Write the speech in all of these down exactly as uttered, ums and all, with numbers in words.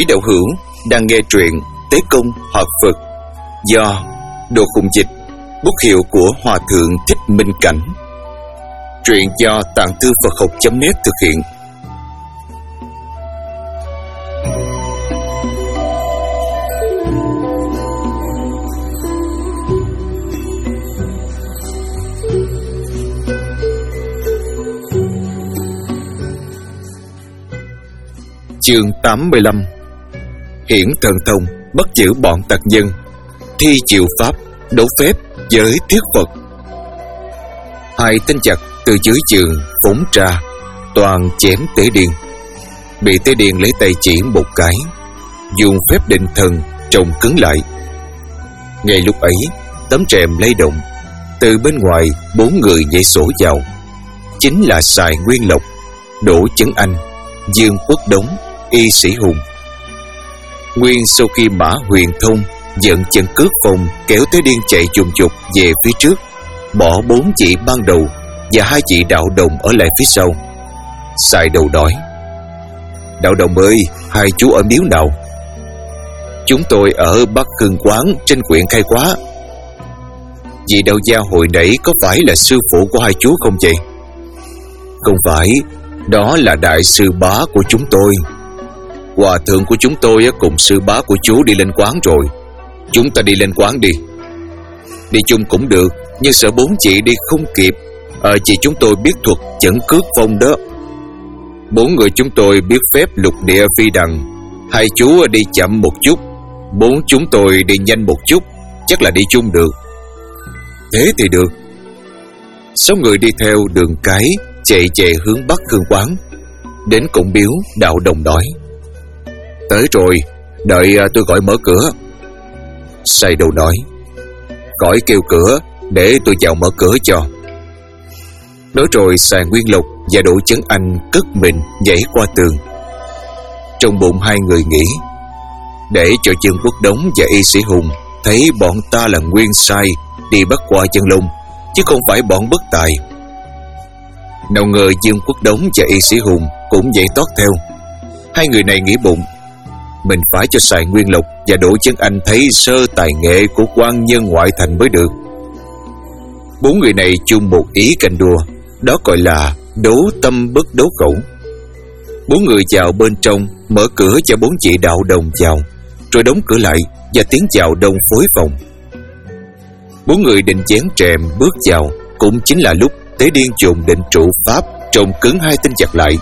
Quý đạo hữu đang nghe truyện Tế Công Hợp Phật do Đồ Khùng Dịch, bút hiệu của Hòa Thượng Thích Minh Cảnh. Truyện do Tạng Thư Phật Học chấm net thực hiện. Chương tám mươi lăm. Hiển thần thông bắt giữ bọn tặc nhân, thi chịu pháp, đấu phép với thuyết Phật. Hai tên giặc từ dưới trường phóng ra, toàn chém Tế Điền. Bị Tế Điền lấy tay chỉ một cái, dùng phép định thần trồng cứng lại. Ngay lúc ấy, tấm rèm lay động, từ bên ngoài bốn người nhảy sổ vào. Chính là Sài Nguyên Lộc, Đỗ Chấn Anh, Dương Quốc Đống, Y Sĩ Hùng. Nguyên sau khi Mã Huyền Thông dẫn chân cướp phòng kéo Tế Điên chạy chùng chục về phía trước, bỏ bốn chị ban đầu và hai chị đạo đồng ở lại phía sau. Sài đầu đói: "Đạo đồng ơi, hai chú ở miếu nào?" "Chúng tôi ở Bắc Khương Quán trên huyện Khai Quá." "Vị đạo gia hồi nãy có phải là sư phụ của hai chú không vậy?" "Không phải, đó là đại sư bá của chúng tôi. Hòa thượng của chúng tôi cùng sư bá của chú đi lên quán rồi. Chúng ta đi lên quán đi." "Đi chung cũng được, nhưng sợ bốn chị đi không kịp. Ờ, chị chúng tôi biết thuật chẩn cước phong đó." "Bốn người chúng tôi biết phép lục địa phi đằng. Hai chú đi chậm một chút, bốn chúng tôi đi nhanh một chút, chắc là đi chung được." "Thế thì được." Sáu người đi theo đường cái chạy chạy hướng Bắc Khương Quán. Đến cổng miếu, đạo đồng nói: "Tới rồi, đợi tôi gọi mở cửa." Sai đầu nói: "Gọi kêu cửa, để tôi vào mở cửa cho." Nói rồi Sài Nguyên Lộc và Đỗ Chấn Anh cất mình nhảy qua tường. Trong bụng hai người nghĩ: để cho Dương Quốc Đống và Y Sĩ Hùng thấy bọn ta là nguyên sai đi bắt qua chân lông, chứ không phải bọn bất tài. Nào ngờ Dương Quốc Đống và Y Sĩ Hùng cũng nhảy tót theo. Hai người này nghĩ bụng: mình phải cho Sài Nguyên Lộc và Đỗ Chấn Anh thấy sơ tài nghệ của quan nhân ngoại thành mới được. Bốn người này chung một ý canh đua, đó gọi là đấu tâm bất đấu khẩu. Bốn người vào bên trong, mở cửa cho bốn chị đạo đồng vào, rồi đóng cửa lại và tiếng chào đông phối phòng. Bốn người định chén rèm bước vào, cũng chính là lúc Tế Điên trùng định trụ pháp trồng cứng hai tên giặc lại.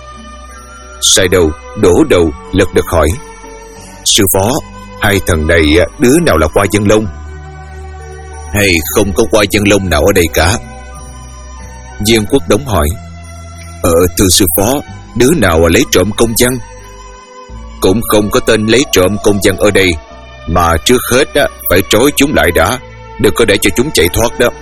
Sai đầu, đổ đầu, lật đật hỏi: "Sư phó, hai thằng này đứa nào là qua dân lông?" "Hay không có qua dân lông nào ở đây cả." Dương Quốc Đống hỏi: Ờ thưa sư phó, đứa nào lấy trộm công văn?" "Cũng không có tên lấy trộm công văn ở đây, mà trước hết á, phải trói chúng lại đã, đừng có để cho chúng chạy thoát đó."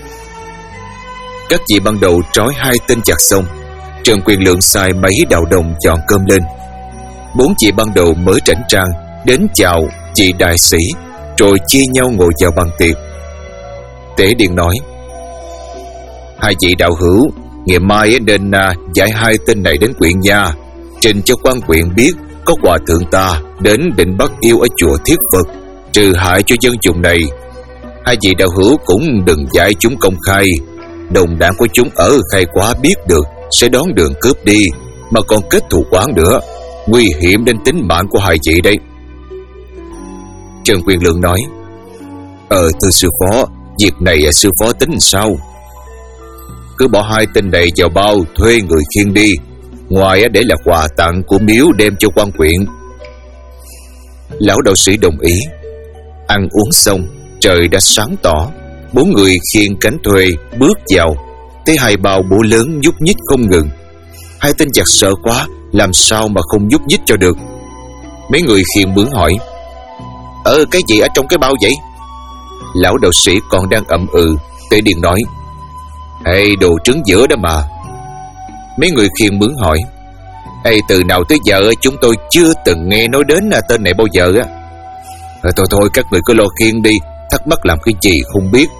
Các vị ban đầu trói hai tên giặc xong, Trần Quyền Lượng sai mấy đạo đồng dọn cơm lên. Bốn chị ban đầu mới chảnh trang đến chào chị đại sĩ, rồi chia nhau ngồi vào bàn tiệc. Tế Điền nói: "Hai vị đạo hữu, ngày mai nên à, giải hai tên này đến huyện nhà, trình cho quan huyện biết có hòa thượng ta đến định bắt yêu ở chùa Thiết Phật, trừ hại cho dân chúng này. Hai vị đạo hữu cũng đừng giải chúng công khai, đồng đảng của chúng ở Khai Quá biết được sẽ đón đường cướp đi, mà còn kết thù quán nữa, nguy hiểm đến tính mạng của hai vị đây." Trần Quyền Lượng nói: Ờ thưa sư phó, việc này sư phó tính sao?" "Cứ bỏ hai tên này vào bao, thuê người khiêng đi, ngoài để là quà tặng của miếu đem cho quan huyện." Lão đạo sĩ đồng ý. Ăn uống xong, trời đã sáng tỏ. Bốn người khiêng cánh thuê bước vào, thấy hai bao búa lớn nhúc nhích không ngừng. Hai tên giặc sợ quá, làm sao mà không nhúc nhích cho được. Mấy người khiêng bướng hỏi: "Ờ cái gì ở trong cái bao vậy?" Lão đạo sĩ còn đang ậm ừ, Tế Điền nói: "Ê, đồ trứng giữa đó mà." Mấy người khiêng bướng hỏi: "Ê, từ nào tới giờ chúng tôi chưa từng nghe nói đến tên này bao giờ á." "Thôi thôi thôi, các người cứ lo khiêng đi, thắc mắc làm cái gì không biết."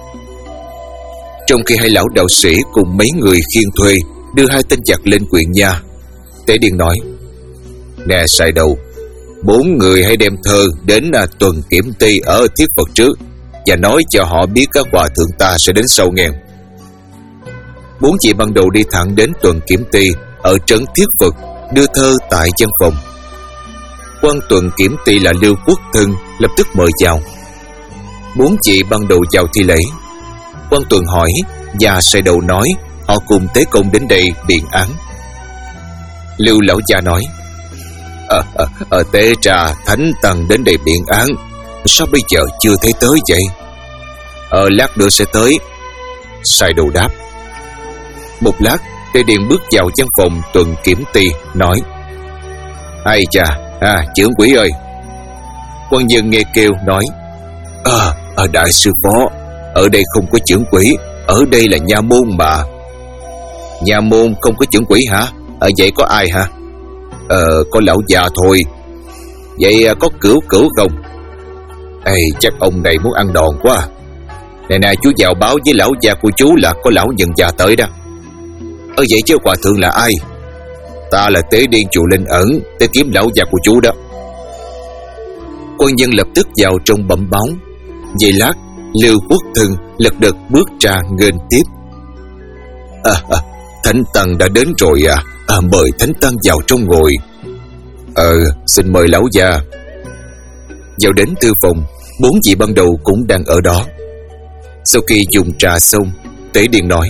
Trong khi hai lão đạo sĩ cùng mấy người khiêng thuê đưa hai tên giặc lên huyện nhà, Tế Điền nói: "Nè Sài đầu, Bốn người hãy đem thơ đến à, tuần kiểm ty ở Thiết Phật trước, và nói cho họ biết các hòa thượng ta sẽ đến sau nghe. Bốn chị ban đầu đi thẳng đến tuần kiểm ty ở trấn Thiết Phật, đưa thơ tại văn phòng. Quan tuần kiểm ty là Lưu Quốc Thân lập tức mời chào. Bốn chị ban đầu chào thi lễ. Quan tuần hỏi và xoay đầu nói họ cùng tế công đến đây biện án. Lưu lão gia nói: à, à, à, tế trà thánh tăng đến đây biện án, sao bây giờ chưa thấy tới vậy? Ờ lát nữa sẽ tới. Sai đầu đáp. Một lát Tế Điền bước vào văn phòng tuần kiểm ty nói: ai chà, à trưởng quỹ ơi. Quan nhân nghe kêu nói: à, à đại sư phó, ở đây không có trưởng quỹ, ở đây là nha môn mà. Nha môn không có trưởng quỹ hả? Ở vậy có ai hả? Ờ có lão già thôi. Vậy có cửu cửu không? Ê chắc ông này muốn ăn đòn quá. Nè nè chú vào báo với lão già của chú là có lão nhân già tới đó. Ờ vậy chứ hòa thượng là ai? Ta là Tế Điên chùa Linh Ẩn, tới kiếm lão già của chú đó. Quan nhân lập tức vào trong bẩm báo. Vậy lát Lưu Quốc Thân lật đật bước ra nghênh tiếp. À, à Thánh Tăng đã đến rồi à, à mời Thánh Tăng vào trong ngồi. Ờ xin mời lão già. Vào đến tư phòng, bốn vị ban đầu cũng đang ở đó. Sau khi dùng trà xong, Tế Điền nói: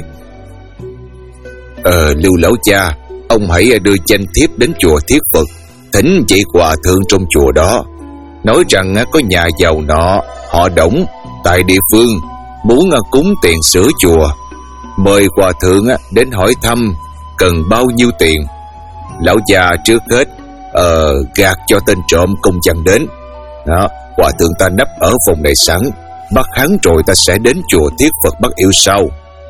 Ờ Lưu lão cha, ông hãy đưa danh thiếp đến chùa Thiết Phật, thỉnh vị hòa thượng trong chùa đó, nói rằng có nhà giàu nọ họ Đổng tại địa phương muốn cúng tiền sửa chùa, mời hòa thượng đến hỏi thăm cần bao nhiêu tiền. Lão già trước hết ờ, gạt cho tên trộm công văn đến đó, hòa thượng ta nấp ở phòng này sẵn, bắt hắn rồi ta sẽ đến chùa Thiết Phật bắt yêu sau.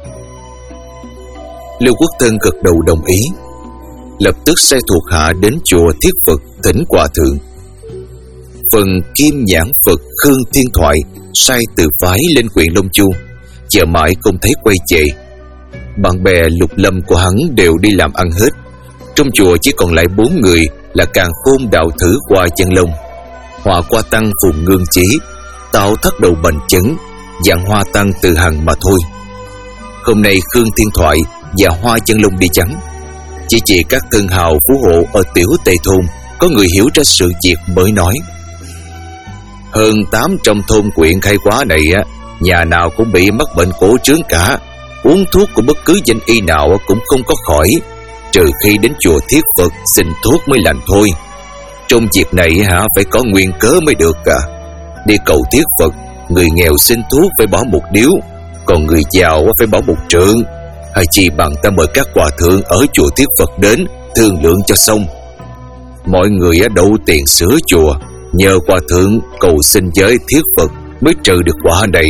Lưu Quốc Thân gật đầu đồng ý, lập tức sai thuộc hạ đến chùa Thiết Phật thỉnh hòa thượng. Phần Kim Nhãn Phật Khương Thiên Thoại sai từ phái lên huyện Long Chu, chờ mãi không thấy quay về. Bạn bè lục lâm của hắn đều đi làm ăn hết. Trong chùa chỉ còn lại bốn người là Càn Khôn đạo thử Hoa Chân Long, Hòa Qua Tăng Phùng Ngương Chí, Tạo Thất Đầu Bành Chấn, Dạng Hoa Tăng Từ Hằng mà thôi. Hôm nay Khương Thiên Thoại và Hoa Chân Long đi vắng. Chỉ chỉ các thân hào phú hộ ở tiểu Tây Thôn có người hiểu ra sự việc mới nói: hơn tám trăm thôn quyện khai quá này á, nhà nào cũng bị mắc bệnh cổ trướng cả, uống thuốc của bất cứ danh y nào cũng không có khỏi, trừ khi đến chùa Thiết Phật xin thuốc mới lành thôi. Trong việc này hả phải có nguyên cớ mới được à. Đi cầu Thiết Phật, người nghèo xin thuốc phải bỏ một điếu, còn người giàu phải bỏ một trượng. Hay chi bằng ta mời các hòa thượng ở chùa Thiết Phật đến thương lượng cho xong. Mọi người đậu tiền sửa chùa, nhờ hòa thượng cầu xin với Thiết Phật mới trừ được quả này.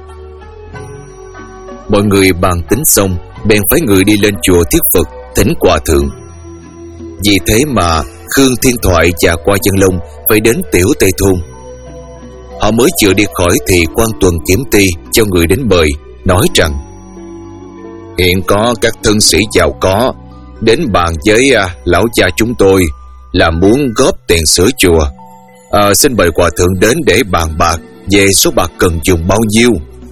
Mọi người bàn tính xong, bèn phái người đi lên chùa Thiết Phật thỉnh hòa thượng. Vì thế mà Khương Thiên Thoại và Hoa Chân Long phải đến tiểu Tây Thôn. Họ mới chưa đi khỏi thì quan tuần kiểm ty cho người đến mời, nói rằng: hiện có các thân sĩ giàu có đến bàn với à, lão cha chúng tôi là muốn góp tiền sửa chùa. À, xin mời hòa thượng đến để bàn bạc về số bạc cần dùng bao nhiêu.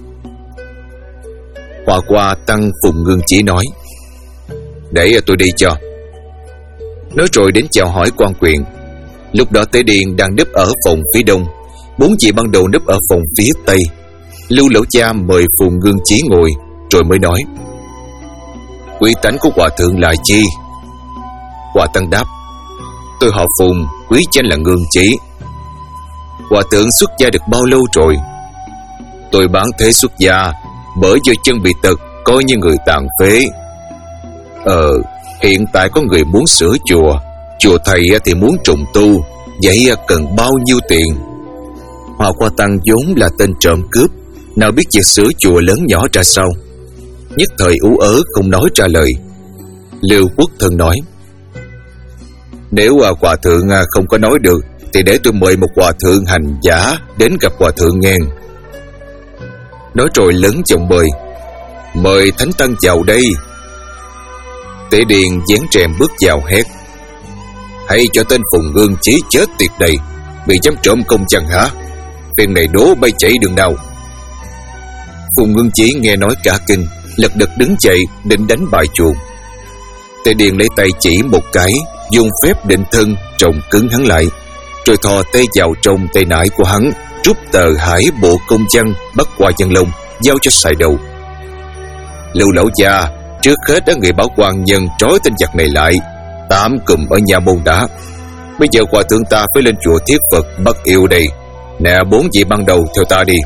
Hòa Qua Tăng Phùng Ngương Chỉ nói: để tôi đi cho. Nói rồi đến chào hỏi quan quyền. Lúc đó Tế Điền đang núp ở phòng phía đông, bốn chị ban đầu núp ở phòng phía tây. Lưu lão cha mời Phùng Ngương Chí ngồi rồi mới nói: quý tánh của hòa thượng là chi? Hòa Tăng đáp: tôi họ Phùng, quý danh là Ngương Chí. Hòa thượng xuất gia được bao lâu rồi? Tôi bán thế xuất gia, bởi do chân bị tật, coi như người tàn phế. Ờ, hiện tại có người muốn sửa chùa, chùa thầy thì muốn trùng tu, vậy cần bao nhiêu tiền? Hòa Qua Tăng vốn là tên trộm cướp, nào biết việc sửa chùa lớn nhỏ ra sao, nhất thời ú ớ không nói ra lời. Lưu Quốc Thân nói: nếu hòa thượng không có nói được thì để tôi mời một hòa thượng hành giả đến gặp hòa thượng nghe. Nói rồi lớn giọng mời: mời Thánh Tăng vào đây. Tế Điền dán rèm bước vào hét: hãy cho tên Phùng Ngương Chí chết tiệt đây, bị dám trộm công chân hả? Phen này đố bay chảy đường nào. Phùng Ngưng Chí nghe nói cả kinh, lật đật đứng dậy định đánh bại chuồng. Tề Điền lấy tay chỉ một cái, dùng phép định thân trồng cứng hắn lại, rồi thò tay vào trong tay nải của hắn, rút tờ hải bộ công văn bắt qua chân lông, giao cho Sài Đầu. Lưu lão già, trước hết đã người bảo quan nhân trói tên giặc này lại, tạm cụm ở nhà môn đã. Bây giờ hòa thượng ta phải lên chùa Thiết Phật bắt yêu đây. Nè, bốn vị ban đầu theo ta đi.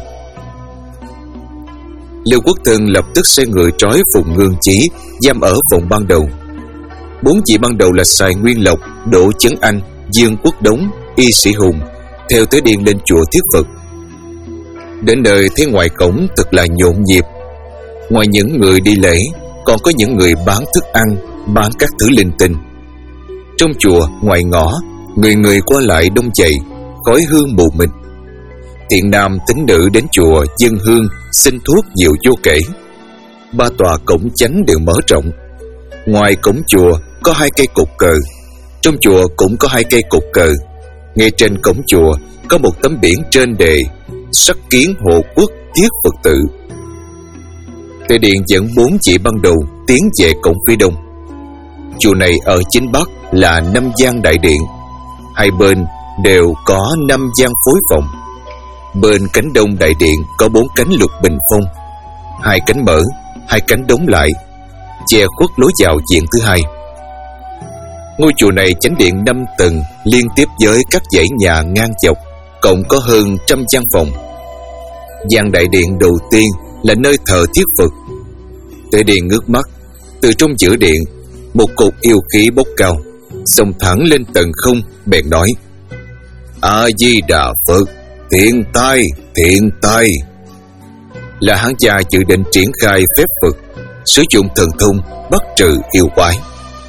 Lưu Quốc Thân lập tức sai người trói Phùng Ngưng Chí giam ở phòng ban đầu. Bốn vị ban đầu là Sài Nguyên Lộc, Đỗ Chấn Anh, Dương Quốc Đống, Y Sĩ Hùng theo Tế Điền lên chùa Thiết Phật. Đến nơi thấy ngoài cổng thật là nhộn nhịp. Ngoài những người đi lễ, còn có những người bán thức ăn, bán các thứ linh tinh. Trong chùa ngoài ngõ, người người qua lại đông dày, khói hương mù mịt. Thiện nam tín nữ đến chùa dâng hương xin thuốc nhiều vô kể. Ba tòa cổng chánh đều mở rộng. Ngoài cổng chùa có hai cây cột cờ, trong chùa cũng có hai cây cột cờ. Ngay trên cổng chùa có một tấm biển trên đề sắc kiến hộ quốc Thiết Phật tự. Tề Điền dẫn bốn vị ban đầu tiến về cổng phía đông. Chùa này ở chính bắc là năm gian đại điện, hai bên đều có năm gian phối phòng. Bên cánh đông đại điện có bốn cánh lục bình phong, hai cánh mở, hai cánh đóng lại, che khuất lối vào diện thứ hai. Ngôi chùa này chánh điện năm tầng liên tiếp với các dãy nhà ngang dọc, cộng có hơn trăm gian phòng. Gian đại điện đầu tiên là nơi thờ Thiết Phật. Tề Điền ngước mắt, từ trong giữa điện một cột yêu khí bốc cao, xông thẳng lên tầng không, bèn nói: A Di Đà Phật, thiện tai, thiện tai. Là hắn gia dự định triển khai phép Phật, sử dụng thần thông bắt trừ yêu quái.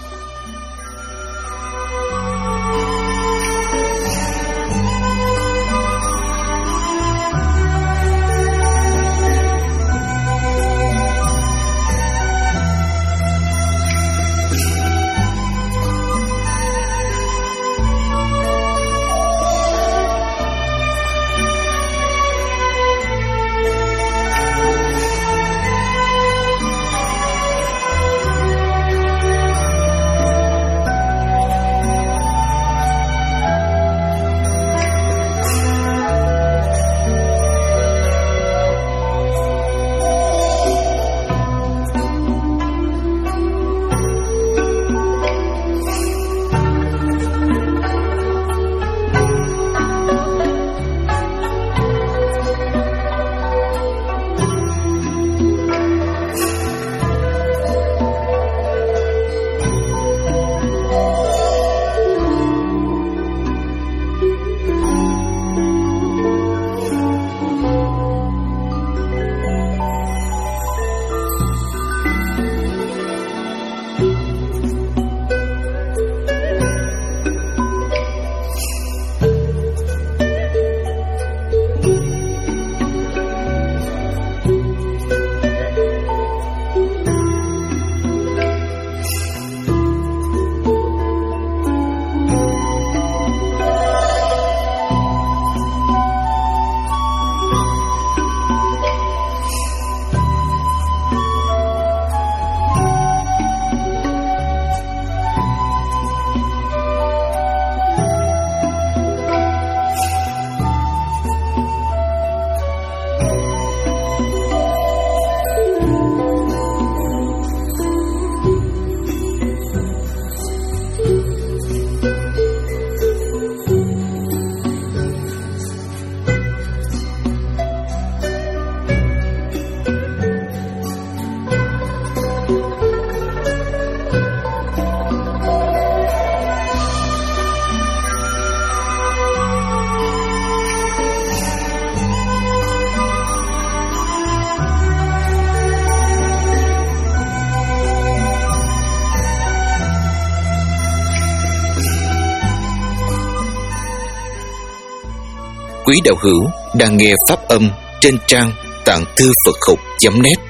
Quý đạo hữu đang nghe pháp âm trên trang tạng thư Phật học chấm net.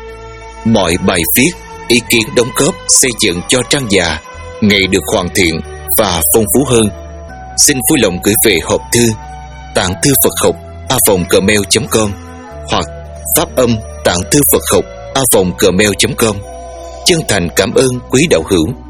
Mọi bài viết, ý kiến đóng góp xây dựng cho trang già ngày được hoàn thiện và phong phú hơn. xin vui lòng gửi về hộp thư tạng thư Phật học a vòng gmail chấm com hoặc phát âm tạng thư Phật học a vòng gmail chấm com. Chân thành cảm ơn quý đạo hữu.